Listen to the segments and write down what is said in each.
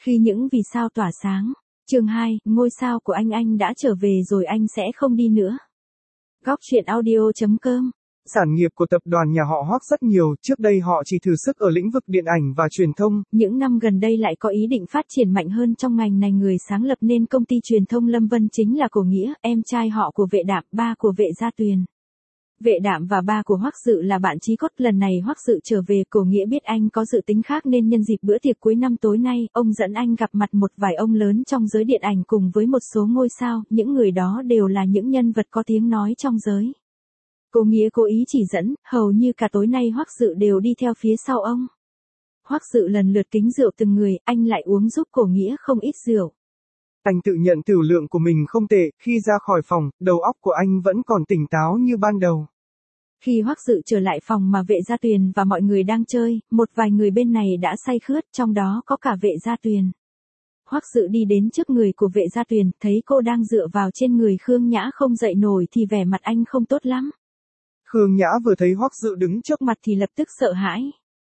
Khi những vì sao tỏa sáng. Chương 2, ngôi sao của anh đã trở về rồi, anh sẽ không đi nữa. Góc truyện audio.com. Sản nghiệp của tập đoàn nhà họ Hoắc rất nhiều, trước đây họ chỉ thử sức ở lĩnh vực điện ảnh và truyền thông. Những năm gần đây lại có ý định phát triển mạnh hơn trong ngành này. Người sáng lập nên công ty truyền thông Lâm Vân chính là Cổ Nghĩa, em trai họ của Vệ Đạm, ba của Vệ Gia Tuyền. Vệ Đạm và ba của Hoắc Dự là bạn chí cốt. Lần này Hoắc Dự trở về, Cổ Nghĩa biết anh có dự tính khác nên nhân dịp bữa tiệc cuối năm tối nay, ông dẫn anh gặp mặt một vài ông lớn trong giới điện ảnh cùng với một số ngôi sao. Những người đó đều là những nhân vật có tiếng nói trong giới. Cổ Nghĩa cố ý chỉ dẫn, hầu như cả tối nay Hoắc Dự đều đi theo phía sau ông. Hoắc Dự lần lượt kính rượu từng người, anh lại uống giúp Cổ Nghĩa không ít rượu. Anh tự nhận tửu lượng của mình không tệ, khi ra khỏi phòng, đầu óc của anh vẫn còn tỉnh táo như ban đầu. Khi Hoắc Dự trở lại phòng mà Vệ Gia Tuyền và mọi người đang chơi, một vài người bên này đã say khướt, trong đó có cả Vệ Gia Tuyền. Hoắc Dự đi đến trước người của Vệ Gia Tuyền, thấy cô đang dựa vào trên người Khương Nhã không dậy nổi thì vẻ mặt anh không tốt lắm. Khương Nhã vừa thấy Hoắc Dự đứng trước mặt thì lập tức sợ hãi.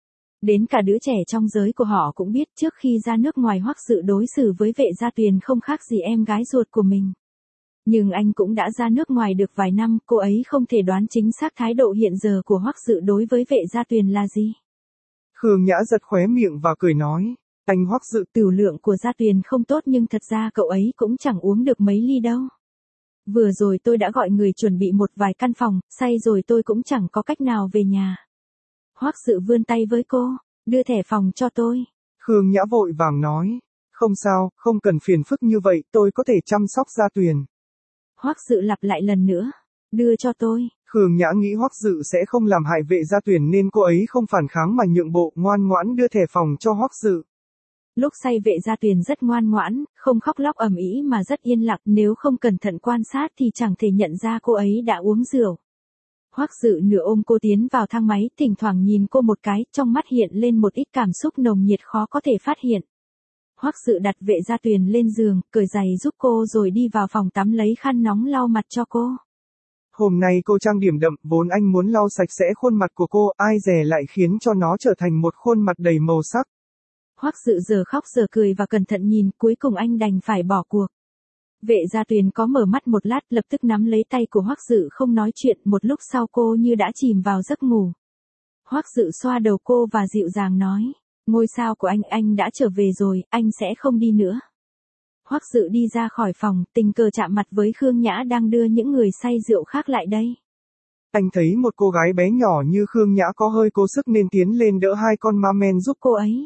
Đến cả đứa trẻ trong giới của họ cũng biết trước khi ra nước ngoài Hoắc Dự đối xử với Vệ Gia Tuyền không khác gì em gái ruột của mình. Nhưng anh cũng đã ra nước ngoài được vài năm, cô ấy không thể đoán chính xác thái độ hiện giờ của Hoắc Dự đối với Vệ Gia Tuyền là gì. Khương Nhã giật khóe miệng và cười nói, anh Hoắc Dự, tửu lượng của Gia Tuyền không tốt nhưng thật ra cậu ấy cũng chẳng uống được mấy ly đâu. Vừa rồi tôi đã gọi người chuẩn bị một vài căn phòng, say rồi tôi cũng chẳng có cách nào về nhà. Hoắc Dự vươn tay với cô, đưa thẻ phòng cho tôi. Khương Nhã vội vàng nói, không sao, không cần phiền phức như vậy, tôi có thể chăm sóc Gia Tuyền. Hoắc Dự lặp lại lần nữa, đưa cho tôi. Khương Nhã nghĩ Hoắc Dự sẽ không làm hại Vệ Gia Tuyền nên cô ấy không phản kháng mà nhượng bộ, ngoan ngoãn đưa thẻ phòng cho Hoắc Dự. Lúc say Vệ Gia Tuyền rất ngoan ngoãn, không khóc lóc ầm ĩ mà rất yên lặng, nếu không cẩn thận quan sát thì chẳng thể nhận ra cô ấy đã uống rượu. Hoắc Dự nửa ôm cô tiến vào thang máy, thỉnh thoảng nhìn cô một cái, trong mắt hiện lên một ít cảm xúc nồng nhiệt khó có thể phát hiện. Hoắc Dự đặt Vệ Gia Tuyền lên giường, cởi giày giúp cô rồi đi vào phòng tắm lấy khăn nóng lau mặt cho cô. Hôm nay cô trang điểm đậm, vốn anh muốn lau sạch sẽ khuôn mặt của cô, ai dè lại khiến cho nó trở thành một khuôn mặt đầy màu sắc. Hoắc Dự giờ khóc giờ cười và cẩn thận nhìn, cuối cùng anh đành phải bỏ cuộc. Vệ Gia Tuyền có mở mắt một lát, lập tức nắm lấy tay của Hoắc Dự không nói chuyện, một lúc sau cô như đã chìm vào giấc ngủ. Hoắc Dự xoa đầu cô và dịu dàng nói, ngôi sao của anh đã trở về rồi, anh sẽ không đi nữa. Hoắc Dự đi ra khỏi phòng, tình cờ chạm mặt với Khương Nhã đang đưa những người say rượu khác lại đây. Anh thấy một cô gái bé nhỏ như Khương Nhã có hơi cố sức nên tiến lên đỡ hai con ma men giúp cô ấy.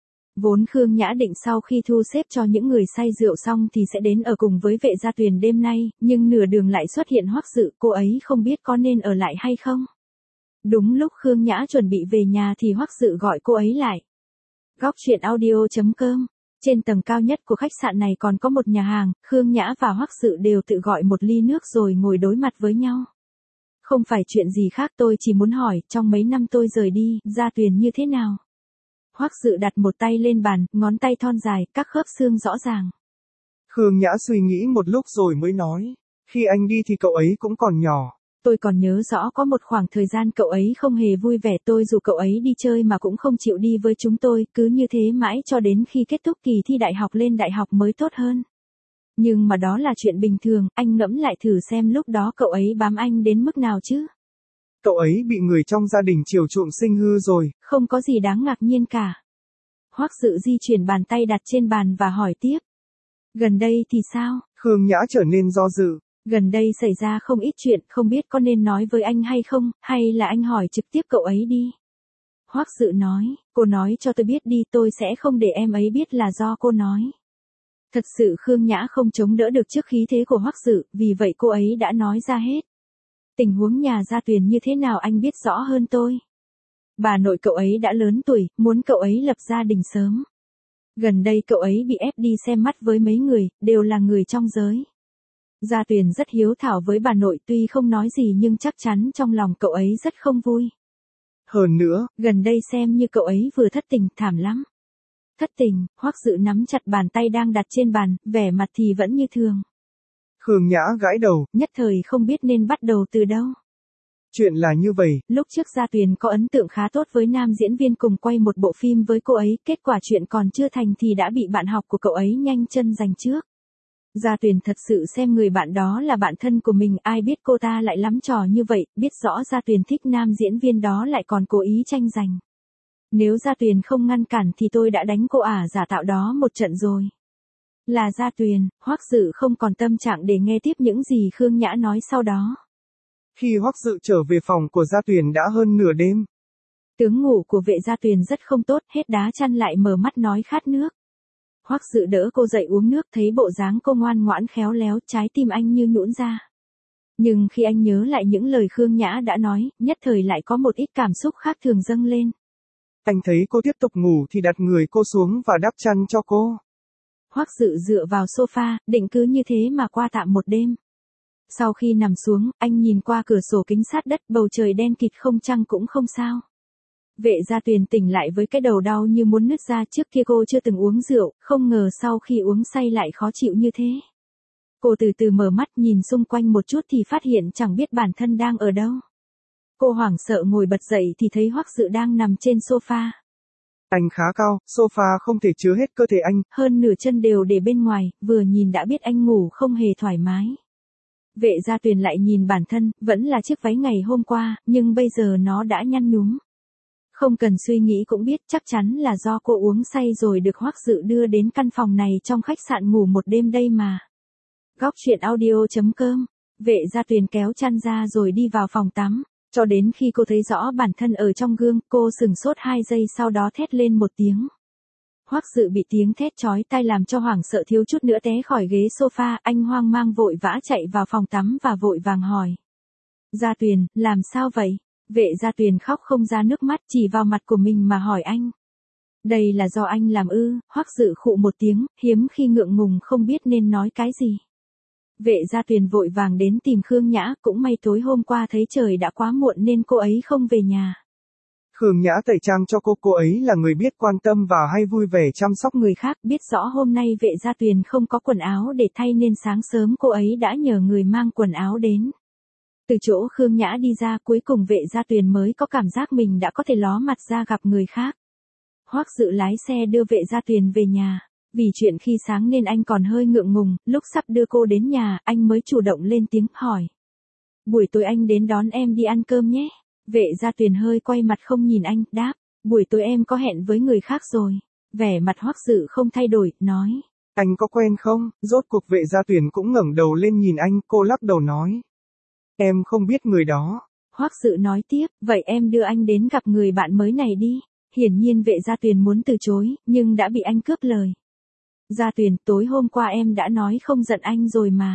Vốn Khương Nhã định sau khi thu xếp cho những người say rượu xong thì sẽ đến ở cùng với Vệ Gia Tuyền đêm nay, nhưng nửa đường lại xuất hiện Hoắc Dự, cô ấy không biết có nên ở lại hay không. Đúng lúc Khương Nhã chuẩn bị về nhà thì Hoắc Dự gọi cô ấy lại. Góc truyện audio.com. Trên tầng cao nhất của khách sạn này còn có một nhà hàng, Khương Nhã và Hoắc Dự đều tự gọi một ly nước rồi ngồi đối mặt với nhau. Không phải chuyện gì khác, tôi chỉ muốn hỏi, trong mấy năm tôi rời đi, Gia Tuyền như thế nào? Hoắc Dự đặt một tay lên bàn, ngón tay thon dài, các khớp xương rõ ràng. Khương Nhã suy nghĩ một lúc rồi mới nói, khi anh đi thì cậu ấy cũng còn nhỏ. Tôi còn nhớ rõ có một khoảng thời gian cậu ấy không hề vui vẻ, tôi dù cậu ấy đi chơi mà cũng không chịu đi với chúng tôi, cứ như thế mãi cho đến khi kết thúc kỳ thi đại học lên đại học mới tốt hơn. Nhưng mà đó là chuyện bình thường, anh ngẫm lại thử xem lúc đó cậu ấy bám anh đến mức nào chứ. Cậu ấy bị người trong gia đình chiều chuộng sinh hư rồi. Không có gì đáng ngạc nhiên cả. Hoắc Dự di chuyển bàn tay đặt trên bàn và hỏi tiếp. Gần đây thì sao? Khương Nhã trở nên do dự. Gần đây xảy ra không ít chuyện, không biết có nên nói với anh hay không, hay là anh hỏi trực tiếp cậu ấy đi. Hoắc Dự nói, cô nói cho tôi biết đi, tôi sẽ không để em ấy biết là do cô nói. Thật sự Khương Nhã không chống đỡ được trước khí thế của Hoắc Dự, vì vậy cô ấy đã nói ra hết. Tình huống nhà Gia Tuyền như thế nào anh biết rõ hơn tôi. Bà nội cậu ấy đã lớn tuổi, muốn cậu ấy lập gia đình sớm. Gần đây cậu ấy bị ép đi xem mắt với mấy người, đều là người trong giới. Gia Tuyền rất hiếu thảo với bà nội, tuy không nói gì nhưng chắc chắn trong lòng cậu ấy rất không vui. Hơn nữa, gần đây xem như cậu ấy vừa thất tình, thảm lắm. Thất tình, Hoắc Dự nắm chặt bàn tay đang đặt trên bàn, vẻ mặt thì vẫn như thường. Khương Nhã gãi đầu, nhất thời không biết nên bắt đầu từ đâu. Chuyện là như vậy. Lúc trước Gia Tuyền có ấn tượng khá tốt với nam diễn viên cùng quay một bộ phim với cô ấy, kết quả chuyện còn chưa thành thì đã bị bạn học của cậu ấy nhanh chân giành trước. Gia Tuyền thật sự xem người bạn đó là bạn thân của mình, ai biết cô ta lại lắm trò như vậy, biết rõ Gia Tuyền thích nam diễn viên đó lại còn cố ý tranh giành. Nếu Gia Tuyền không ngăn cản thì tôi đã đánh cô ả giả tạo đó một trận rồi. Là Gia Tuyền, Hoắc Dự không còn tâm trạng để nghe tiếp những gì Khương Nhã nói sau đó. Khi Hoắc Dự trở về phòng của Gia Tuyền đã hơn nửa đêm. Tướng ngủ của vệ Gia Tuyền rất không tốt, hết đá chăn lại mở mắt nói khát nước. Hoắc Dự đỡ cô dậy uống nước, thấy bộ dáng cô ngoan ngoãn khéo léo, trái tim anh như nhũn ra. Nhưng khi anh nhớ lại những lời Khương Nhã đã nói, nhất thời lại có một ít cảm xúc khác thường dâng lên. Anh thấy cô tiếp tục ngủ thì đặt người cô xuống và đắp chăn cho cô. Hoắc Dự dựa vào sofa, định cứ như thế mà qua tạm một đêm. Sau khi nằm xuống, anh nhìn qua cửa sổ kính sát đất, bầu trời đen kịt không trăng cũng không sao. Vệ Gia Tuyền tỉnh lại với cái đầu đau như muốn nứt ra, trước kia cô chưa từng uống rượu, không ngờ sau khi uống say lại khó chịu như thế. Cô từ từ mở mắt nhìn xung quanh một chút thì phát hiện chẳng biết bản thân đang ở đâu. Cô hoảng sợ ngồi bật dậy thì thấy Hoắc Dự đang nằm trên sofa. Anh khá cao, sofa không thể chứa hết cơ thể anh. Hơn nửa chân đều để bên ngoài, vừa nhìn đã biết anh ngủ không hề thoải mái. Vệ Gia Tuyền lại nhìn bản thân, vẫn là chiếc váy ngày hôm qua, nhưng bây giờ nó đã nhăn nhúm. Không cần suy nghĩ cũng biết chắc chắn là do cô uống say rồi được Hoắc Dự đưa đến căn phòng này trong khách sạn ngủ một đêm đây mà. Góc truyện audio.com. Vệ Gia Tuyền kéo chăn ra rồi đi vào phòng tắm. Cho đến khi cô thấy rõ bản thân ở trong gương, cô sửng sốt 2 giây sau đó thét lên một tiếng. Hoắc Dự bị tiếng thét chói tai làm cho hoảng sợ thiếu chút nữa té khỏi ghế sofa, anh hoang mang vội vã chạy vào phòng tắm và vội vàng hỏi. Gia Tuyền, làm sao vậy? Vệ Gia Tuyền khóc không ra nước mắt, chỉ vào mặt của mình mà hỏi anh. Đây là do anh làm ư? Hoắc Dự khụ một tiếng, hiếm khi ngượng ngùng không biết nên nói cái gì. Vệ Gia Tuyền vội vàng đến tìm Khương Nhã, cũng may tối hôm qua thấy trời đã quá muộn nên cô ấy không về nhà. Khương Nhã tẩy trang cho cô ấy là người biết quan tâm và hay vui vẻ chăm sóc người khác, biết rõ hôm nay Vệ Gia Tuyền không có quần áo để thay nên sáng sớm cô ấy đã nhờ người mang quần áo đến. Từ chỗ Khương Nhã đi ra, cuối cùng Vệ Gia Tuyền mới có cảm giác mình đã có thể ló mặt ra gặp người khác. Hoắc Dự lái xe đưa Vệ Gia Tuyền về nhà. Vì chuyện khi sáng nên anh còn hơi ngượng ngùng, lúc sắp đưa cô đến nhà, anh mới chủ động lên tiếng hỏi. Buổi tối anh đến đón em đi ăn cơm nhé. Vệ Gia Tuyền hơi quay mặt không nhìn anh, đáp. Buổi tối em có hẹn với người khác rồi. Vẻ mặt Hoắc Dự không thay đổi, nói. Anh có quen không? Rốt cuộc Vệ Gia Tuyền cũng ngẩng đầu lên nhìn anh, cô lắc đầu nói. Em không biết người đó. Hoắc Dự nói tiếp, vậy em đưa anh đến gặp người bạn mới này đi. Hiển nhiên Vệ Gia Tuyền muốn từ chối, nhưng đã bị anh cướp lời. Gia Tuyền, tối hôm qua em đã nói không giận anh rồi mà.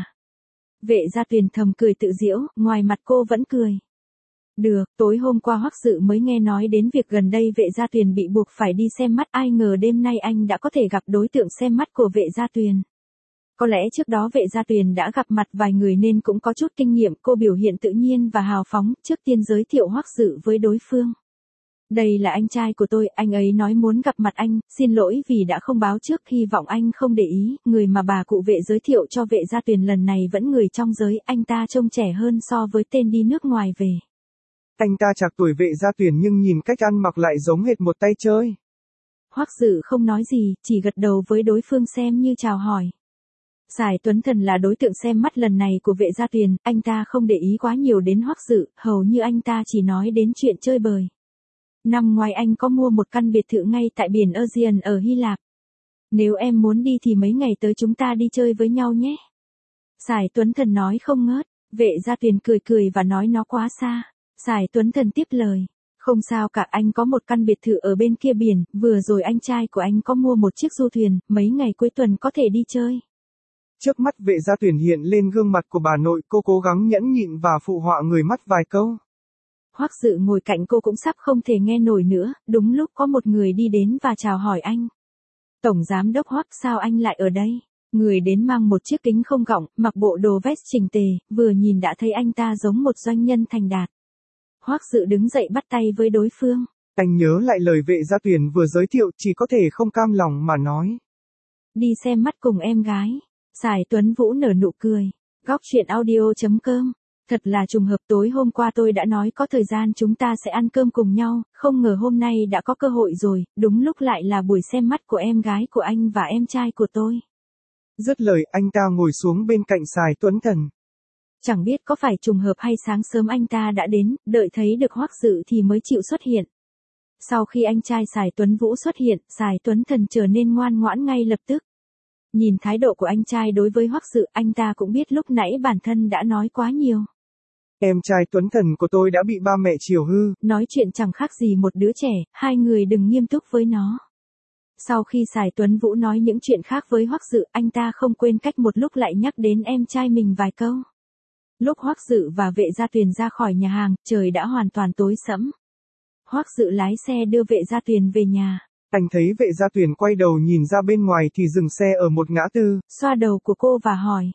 Vệ Gia Tuyền thầm cười tự giễu, ngoài mặt cô vẫn cười. Được, tối hôm qua Hoắc Dự mới nghe nói đến việc gần đây Vệ Gia Tuyền bị buộc phải đi xem mắt, ai ngờ đêm nay anh đã có thể gặp đối tượng xem mắt của Vệ Gia Tuyền. Có lẽ trước đó Vệ Gia Tuyền đã gặp mặt vài người nên cũng có chút kinh nghiệm, cô biểu hiện tự nhiên và hào phóng, trước tiên giới thiệu Hoắc Dự với đối phương. Đây là anh trai của tôi, anh ấy nói muốn gặp mặt anh, xin lỗi vì đã không báo trước, hy vọng anh không để ý, người mà bà cụ Vệ giới thiệu cho Vệ Gia Tuyền lần này vẫn người trong giới, anh ta trông trẻ hơn so với tên đi nước ngoài về. Anh ta trạc tuổi Vệ Gia Tuyền nhưng nhìn cách ăn mặc lại giống hệt một tay chơi. Hoắc Dự không nói gì, chỉ gật đầu với đối phương xem như chào hỏi. Sài Tuấn Thần là đối tượng xem mắt lần này của Vệ Gia Tuyền, anh ta không để ý quá nhiều đến Hoắc Dự, hầu như anh ta chỉ nói đến chuyện chơi bời. Năm ngoái anh có mua một căn biệt thự ngay tại biển Aegean ở Hy Lạp. Nếu em muốn đi thì mấy ngày tới chúng ta đi chơi với nhau nhé. Sài Tuấn Thần nói không ngớt, Vệ Gia Tuyền cười cười và nói nó quá xa. Sài Tuấn Thần tiếp lời, không sao cả, anh có một căn biệt thự ở bên kia biển, vừa rồi anh trai của anh có mua một chiếc du thuyền, mấy ngày cuối tuần có thể đi chơi. Trước mắt Vệ Gia Tuyền hiện lên gương mặt của bà nội, cô cố gắng nhẫn nhịn và phụ họa người mắt vài câu. Hoắc Dự ngồi cạnh cô cũng sắp không thể nghe nổi nữa, đúng lúc có một người đi đến và chào hỏi anh. Tổng giám đốc Hoắc, sao anh lại ở đây? Người đến mang một chiếc kính không gọng, mặc bộ đồ vest chỉnh tề, vừa nhìn đã thấy anh ta giống một doanh nhân thành đạt. Hoắc Dự đứng dậy bắt tay với đối phương. Anh nhớ lại lời Vệ Gia Tuyền vừa giới thiệu, chỉ có thể không cam lòng mà nói. Đi xem mắt cùng em gái. Sài Tuấn Vũ nở nụ cười. Góc truyện audio.com Thật là trùng hợp, tối hôm qua tôi đã nói có thời gian chúng ta sẽ ăn cơm cùng nhau, không ngờ hôm nay đã có cơ hội rồi, đúng lúc lại là buổi xem mắt của em gái của anh và em trai của tôi. Dứt lời anh ta ngồi xuống bên cạnh Sài Tuấn Thần. Chẳng biết có phải trùng hợp hay sáng sớm anh ta đã đến, đợi thấy được Hoắc Dự thì mới chịu xuất hiện. Sau khi anh trai Sài Tuấn Vũ xuất hiện, Sài Tuấn Thần trở nên ngoan ngoãn ngay lập tức. Nhìn thái độ của anh trai đối với Hoắc Dự, anh ta cũng biết lúc nãy bản thân đã nói quá nhiều. Em trai Tuấn Thần của tôi đã bị ba mẹ chiều hư. Nói chuyện chẳng khác gì một đứa trẻ, hai người đừng nghiêm túc với nó. Sau khi Sài Tuấn Vũ nói những chuyện khác với Hoắc Dự, anh ta không quên cách một lúc lại nhắc đến em trai mình vài câu. Lúc Hoắc Dự và Vệ Gia Tuyền ra khỏi nhà hàng, trời đã hoàn toàn tối sẫm. Hoắc Dự lái xe đưa Vệ Gia Tuyền về nhà. Anh thấy Vệ Gia Tuyền quay đầu nhìn ra bên ngoài thì dừng xe ở một ngã tư. Xoa đầu của cô và hỏi.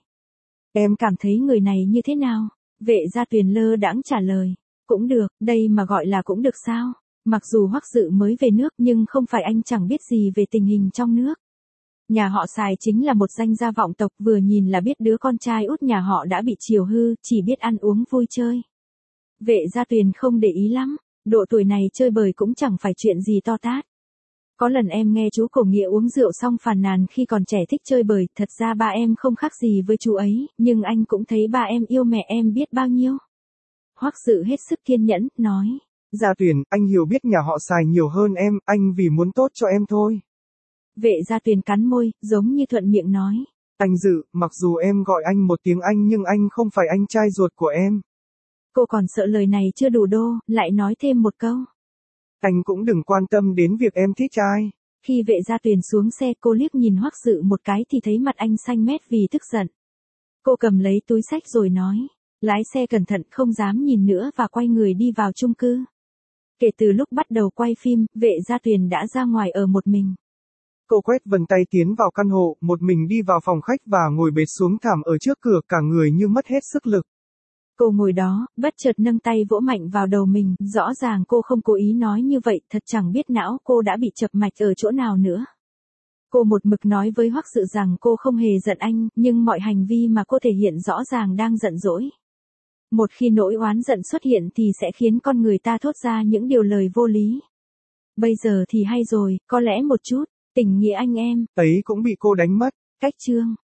Em cảm thấy người này như thế nào? Vệ Gia Tuyền lơ đãng trả lời. Cũng được, đây mà gọi là cũng được sao? Mặc dù Hoắc Dự mới về nước nhưng không phải anh chẳng biết gì về tình hình trong nước. Nhà họ Sài chính là một danh gia vọng tộc, vừa nhìn là biết đứa con trai út nhà họ đã bị chiều hư, chỉ biết ăn uống vui chơi. Vệ Gia Tuyền không để ý lắm, độ tuổi này chơi bời cũng chẳng phải chuyện gì to tát. Có lần em nghe chú Cổ Nghĩa uống rượu xong phàn nàn khi còn trẻ thích chơi bời, thật ra ba em không khác gì với chú ấy, nhưng anh cũng thấy ba em yêu mẹ em biết bao nhiêu. Hoắc Dự hết sức kiên nhẫn, nói. Gia Tuyền, anh hiểu biết nhà họ Sài nhiều hơn em, anh vì muốn tốt cho em thôi. Vệ Gia Tuyền cắn môi, giống như thuận miệng nói. Anh Dự, mặc dù em gọi anh một tiếng anh nhưng anh không phải anh trai ruột của em. Cô còn sợ lời này chưa đủ đô, lại nói thêm một câu. Anh cũng đừng quan tâm đến việc em thích ai. Khi Vệ Gia Tuyền xuống xe, cô liếc nhìn Hoắc Dự một cái thì thấy mặt anh xanh mét vì tức giận. Cô cầm lấy túi xách rồi nói. Lái xe cẩn thận, không dám nhìn nữa và quay người đi vào chung cư. Kể từ lúc bắt đầu quay phim, Vệ Gia Tuyền đã ra ngoài ở một mình. Cô quét vân tay tiến vào căn hộ, một mình đi vào phòng khách và ngồi bệt xuống thảm ở trước cửa, cả người như mất hết sức lực. Cô ngồi đó, bất chợt nâng tay vỗ mạnh vào đầu mình, rõ ràng cô không cố ý nói như vậy, thật chẳng biết não cô đã bị chập mạch ở chỗ nào nữa. Cô một mực nói với Hoắc Dự rằng cô không hề giận anh, nhưng mọi hành vi mà cô thể hiện rõ ràng đang giận dỗi. Một khi nỗi oán giận xuất hiện thì sẽ khiến con người ta thốt ra những điều lời vô lý. Bây giờ thì hay rồi, có lẽ một chút, tình nghĩa anh em Ấy cũng bị cô đánh mất. Cách chương